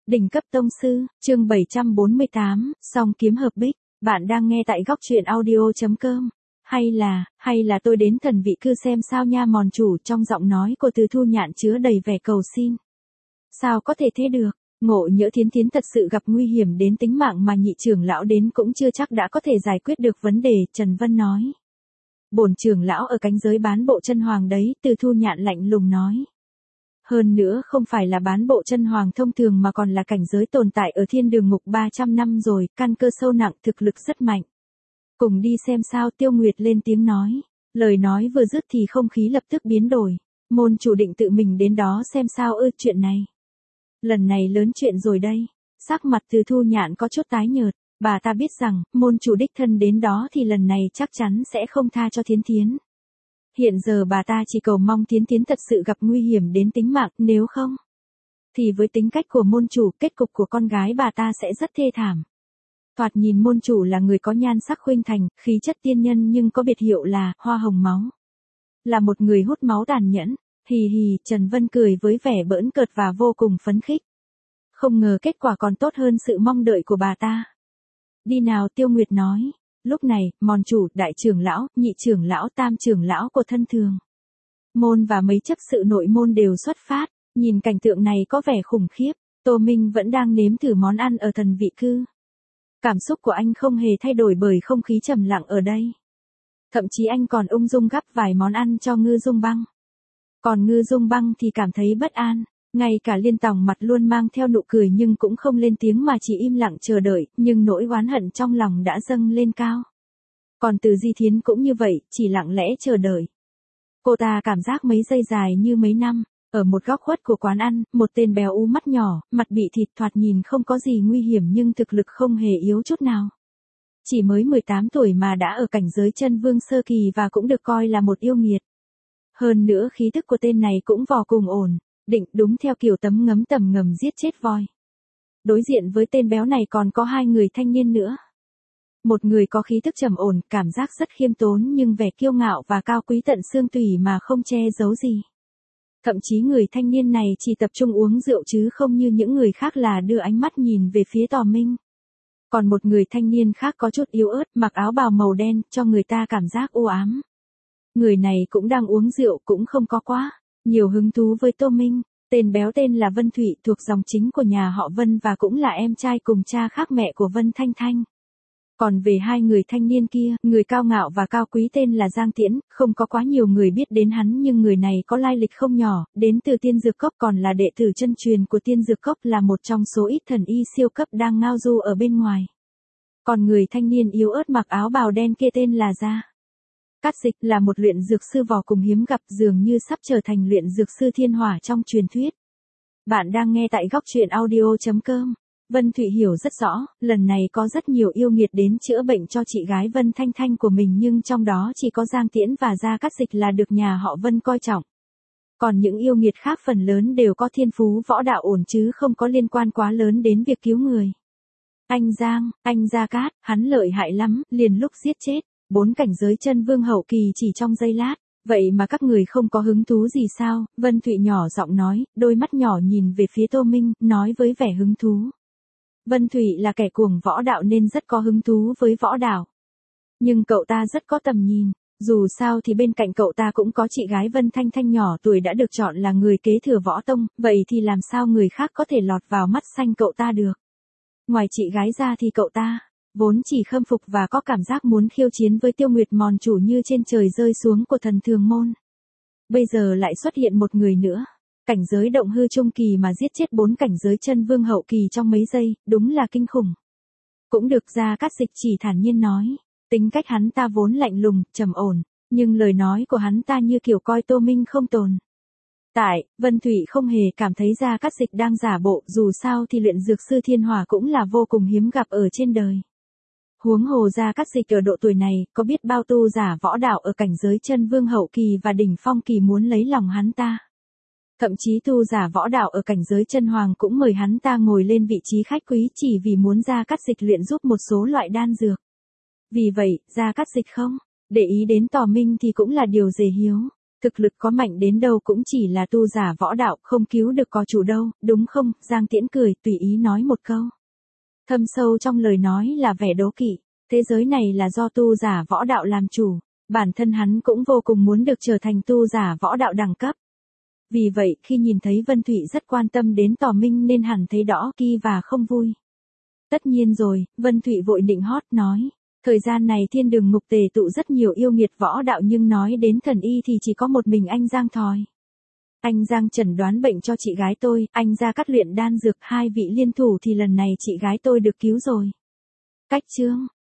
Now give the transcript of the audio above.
Đỉnh cấp tông sư, chương 748, song kiếm hợp bích. Bạn đang nghe tại góc truyện audio.com. Hay là tôi đến thần vị cư xem sao nha mòn chủ, trong giọng nói của Từ Thu Nhạn chứa đầy vẻ cầu xin. Sao có thể thế được, ngộ nhỡ Thiến Thiến thật sự gặp nguy hiểm đến tính mạng mà nhị trưởng lão đến cũng chưa chắc đã có thể giải quyết được vấn đề, Trần Vân nói. Bổn trưởng lão ở cánh giới bán bộ chân hoàng đấy, Từ Thu Nhạn lạnh lùng nói. Hơn nữa không phải là bán bộ chân hoàng thông thường mà còn là cảnh giới tồn tại ở thiên đường ngục 300 năm rồi, căn cơ sâu nặng, thực lực rất mạnh. Cùng đi xem sao, Tiêu Nguyệt lên tiếng nói. Lời nói vừa dứt thì không khí lập tức biến đổi. Môn chủ định tự mình đến đó xem sao chuyện này. Lần này lớn chuyện rồi đây. Sắc mặt Từ Thu Nhạn có chút tái nhợt. Bà ta biết rằng, môn chủ đích thân đến đó thì lần này chắc chắn sẽ không tha cho Thiến Thiến. Hiện giờ bà ta chỉ cầu mong Thiến Thiến thật sự gặp nguy hiểm đến tính mạng, nếu không thì với tính cách của môn chủ, kết cục của con gái bà ta sẽ rất thê thảm. Thoạt nhìn môn chủ là người có nhan sắc khuynh thành, khí chất tiên nhân nhưng có biệt hiệu là hoa hồng máu. Là một người hút máu tàn nhẫn. Hì hì, Trần Vân cười với vẻ bỡn cợt và vô cùng phấn khích. Không ngờ kết quả còn tốt hơn sự mong đợi của bà ta. Đi nào, Tiêu Nguyệt nói. Lúc này, mòn chủ, đại trưởng lão, nhị trưởng lão, tam trưởng lão của thân thường môn và mấy chấp sự nội môn đều xuất phát. Nhìn cảnh tượng này có vẻ khủng khiếp. Tô Minh vẫn đang nếm thử món ăn ở thần vị cư. Cảm xúc của anh không hề thay đổi bởi không khí trầm lặng ở đây. Thậm chí anh còn ung dung gắp vài món ăn cho Ngư Dung Băng. Còn Ngư Dung Băng thì cảm thấy bất an. Ngay cả Liên Tòng mặt luôn mang theo nụ cười nhưng cũng không lên tiếng mà chỉ im lặng chờ đợi, nhưng nỗi oán hận trong lòng đã dâng lên cao. Còn Từ Di Thiến cũng như vậy, chỉ lặng lẽ chờ đợi. Cô ta cảm giác mấy giây dài như mấy năm. Ở một góc khuất của quán ăn, một tên béo ú mắt nhỏ, mặt bị thịt, thoạt nhìn không có gì nguy hiểm nhưng thực lực không hề yếu chút nào. Chỉ mới 18 tuổi mà đã ở cảnh giới chân vương sơ kỳ và cũng được coi là một yêu nghiệt. Hơn nữa khí tức của tên này cũng vô cùng ổn. Định đúng theo kiểu tấm ngầm giết chết voi. Đối diện với tên béo này còn có hai người thanh niên nữa. Một người có khí tức trầm ổn, cảm giác rất khiêm tốn nhưng vẻ kiêu ngạo và cao quý tận xương tủy mà không che giấu gì. Thậm chí người thanh niên này chỉ tập trung uống rượu chứ không như những người khác là đưa ánh mắt nhìn về phía Tò Minh. Còn một người thanh niên khác có chút yếu ớt, mặc áo bào màu đen, cho người ta cảm giác u ám. Người này cũng đang uống rượu, cũng không có quá nhiều hứng thú với Tô Minh. Tên béo tên là Vân Thụy, thuộc dòng chính của nhà họ Vân và cũng là em trai cùng cha khác mẹ của Vân Thanh Thanh. Còn về hai người thanh niên kia, người cao ngạo và cao quý tên là Giang Tiễn, không có quá nhiều người biết đến hắn nhưng người này có lai lịch không nhỏ, đến từ Tiên Dược Cốc, còn là đệ tử chân truyền của Tiên Dược Cốc, là một trong số ít thần y siêu cấp đang ngao du ở bên ngoài. Còn người thanh niên yếu ớt mặc áo bào đen kia tên là Gia Cát Dịch, là một luyện dược sư vô cùng hiếm gặp, dường như sắp trở thành luyện dược sư thiên hỏa trong truyền thuyết. Bạn đang nghe tại góc truyện audio.com. Vân Thụy hiểu rất rõ, lần này có rất nhiều yêu nghiệt đến chữa bệnh cho chị gái Vân Thanh Thanh của mình nhưng trong đó chỉ có Giang Tiễn và Gia Cát Dịch là được nhà họ Vân coi trọng. Còn những yêu nghiệt khác phần lớn đều có thiên phú võ đạo ổn chứ không có liên quan quá lớn đến việc cứu người. Anh Gia Cát, hắn lợi hại lắm, liền lúc giết chết 4 cảnh giới chân vương hậu kỳ chỉ trong giây lát. Vậy mà các người không có hứng thú gì sao? Vân Thụy nhỏ giọng nói, đôi mắt nhỏ nhìn về phía Tô Minh, nói với vẻ hứng thú. Vân Thụy là kẻ cuồng võ đạo nên rất có hứng thú với võ đạo. Nhưng cậu ta rất có tầm nhìn. Dù sao thì bên cạnh cậu ta cũng có chị gái Vân Thanh Thanh nhỏ tuổi đã được chọn là người kế thừa võ tông, vậy thì làm sao người khác có thể lọt vào mắt xanh cậu ta được? Ngoài chị gái ra thì cậu ta vốn chỉ khâm phục và có cảm giác muốn khiêu chiến với Tiêu Nguyệt mòn chủ như trên trời rơi xuống của thần thường môn. Bây giờ lại xuất hiện một người nữa. Cảnh giới động hư trung kỳ mà giết chết 4 cảnh giới chân vương hậu kỳ trong mấy giây, đúng là kinh khủng. Cũng được, Gia Cát Dịch chỉ thản nhiên nói. Tính cách hắn ta vốn lạnh lùng, trầm ổn, nhưng lời nói của hắn ta như kiểu coi Tô Minh không tồn tại. Vân Thụy không hề cảm thấy Gia Cát Dịch đang giả bộ, dù sao thì luyện dược sư thiên hỏa cũng là vô cùng hiếm gặp ở trên đời. Huống hồ Gia Cát Dịch ở độ tuổi này, có biết bao tu giả võ đạo ở cảnh giới chân vương hậu kỳ và đỉnh phong kỳ muốn lấy lòng hắn ta. Thậm chí tu giả võ đạo ở cảnh giới chân hoàng cũng mời hắn ta ngồi lên vị trí khách quý chỉ vì muốn Gia Cát Dịch luyện giúp một số loại đan dược. Vì vậy, Gia Cát Dịch không để ý đến Tò Minh thì cũng là điều dễ hiểu. Thực lực có mạnh đến đâu cũng chỉ là tu giả võ đạo, không cứu được có chủ đâu, đúng không? Giang Tiễn cười, tùy ý nói một câu. Thâm sâu trong lời nói là vẻ đố kỵ, thế giới này là do tu giả võ đạo làm chủ, bản thân hắn cũng vô cùng muốn được trở thành tu giả võ đạo đẳng cấp. Vì vậy khi nhìn thấy Vân Thụy rất quan tâm đến Tò Minh nên hẳn thấy đỏ kỳ và không vui. Tất nhiên rồi, Vân Thụy vội nịnh hót nói. Thời gian này thiên đường ngục tề tụ rất nhiều yêu nghiệt võ đạo nhưng nói đến thần y thì chỉ có một mình anh Giang Thòi. Anh Giang chẩn đoán bệnh cho chị gái tôi, anh ra cắt luyện đan dược, hai vị liên thủ thì lần này chị gái tôi được cứu rồi. Cách chương